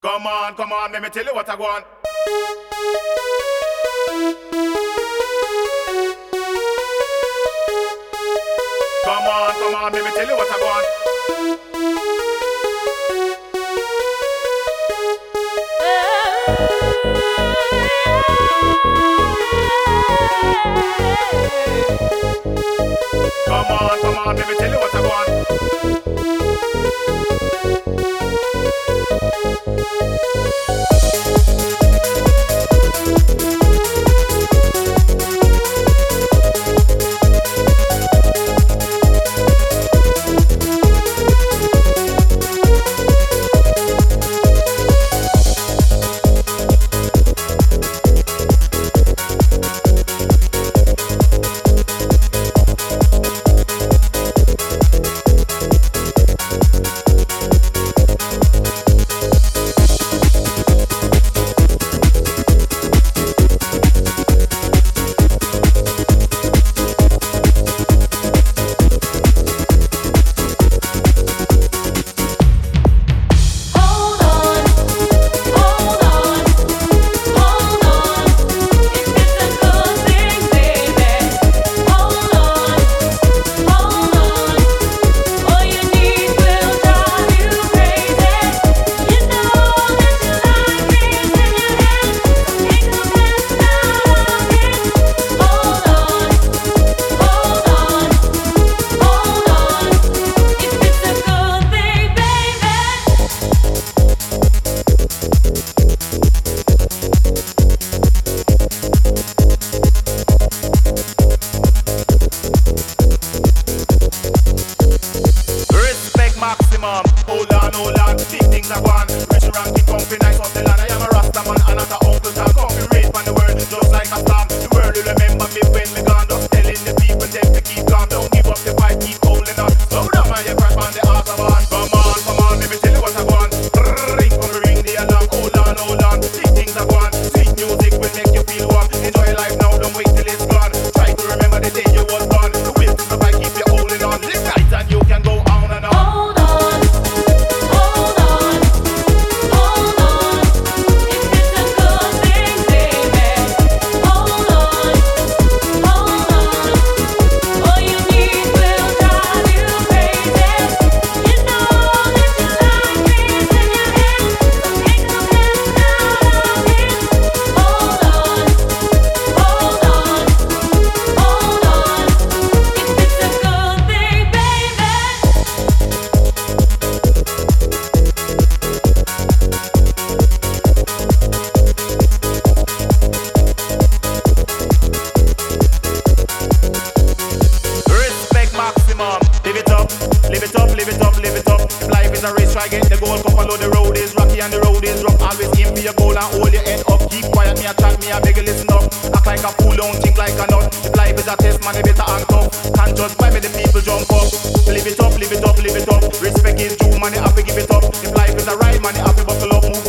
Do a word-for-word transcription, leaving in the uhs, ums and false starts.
Come on, come on, let me tell you what I want. Come on, come on, let me tell you what I want. Come on, come on, let me tell you what I want. Hold on, hold on, big things are gone. Rich ranking, comfy, nice off the land. I am a Rasta man and not a Uncle Tom. Comfy rain from the world, just like a storm. The world will remember me when me gone. Just telling the people them to keep calm. Don't give up the fight, keep holding on. Slow down man, you crash on the Autobahn. Come on, come on, let me tell you what I want. Ring, come ring the alarm. Hold on, hold on, big things are gone. Sweet music will make you feel warm. Enjoy life now, don't wait till it's gone. Try to remember the day you was born. The will to survive, keep you holding on. Live right and you can go on and on. Live it up, live it up, live it up. If life is a race, try get the goal. Come follow the road is rocky and the road is rough. Always aim for your goal and hold your head up. Keep quiet, me a chat, me a beg you listen up. Act like a fool, don't think like a nut. If life is a test, man, you better act up. Can't just buy me the people jump up. Live it up, live it up, live it up. Respect is due, man, you have to give it up. If life is a ride, man, you have to buckle up. Move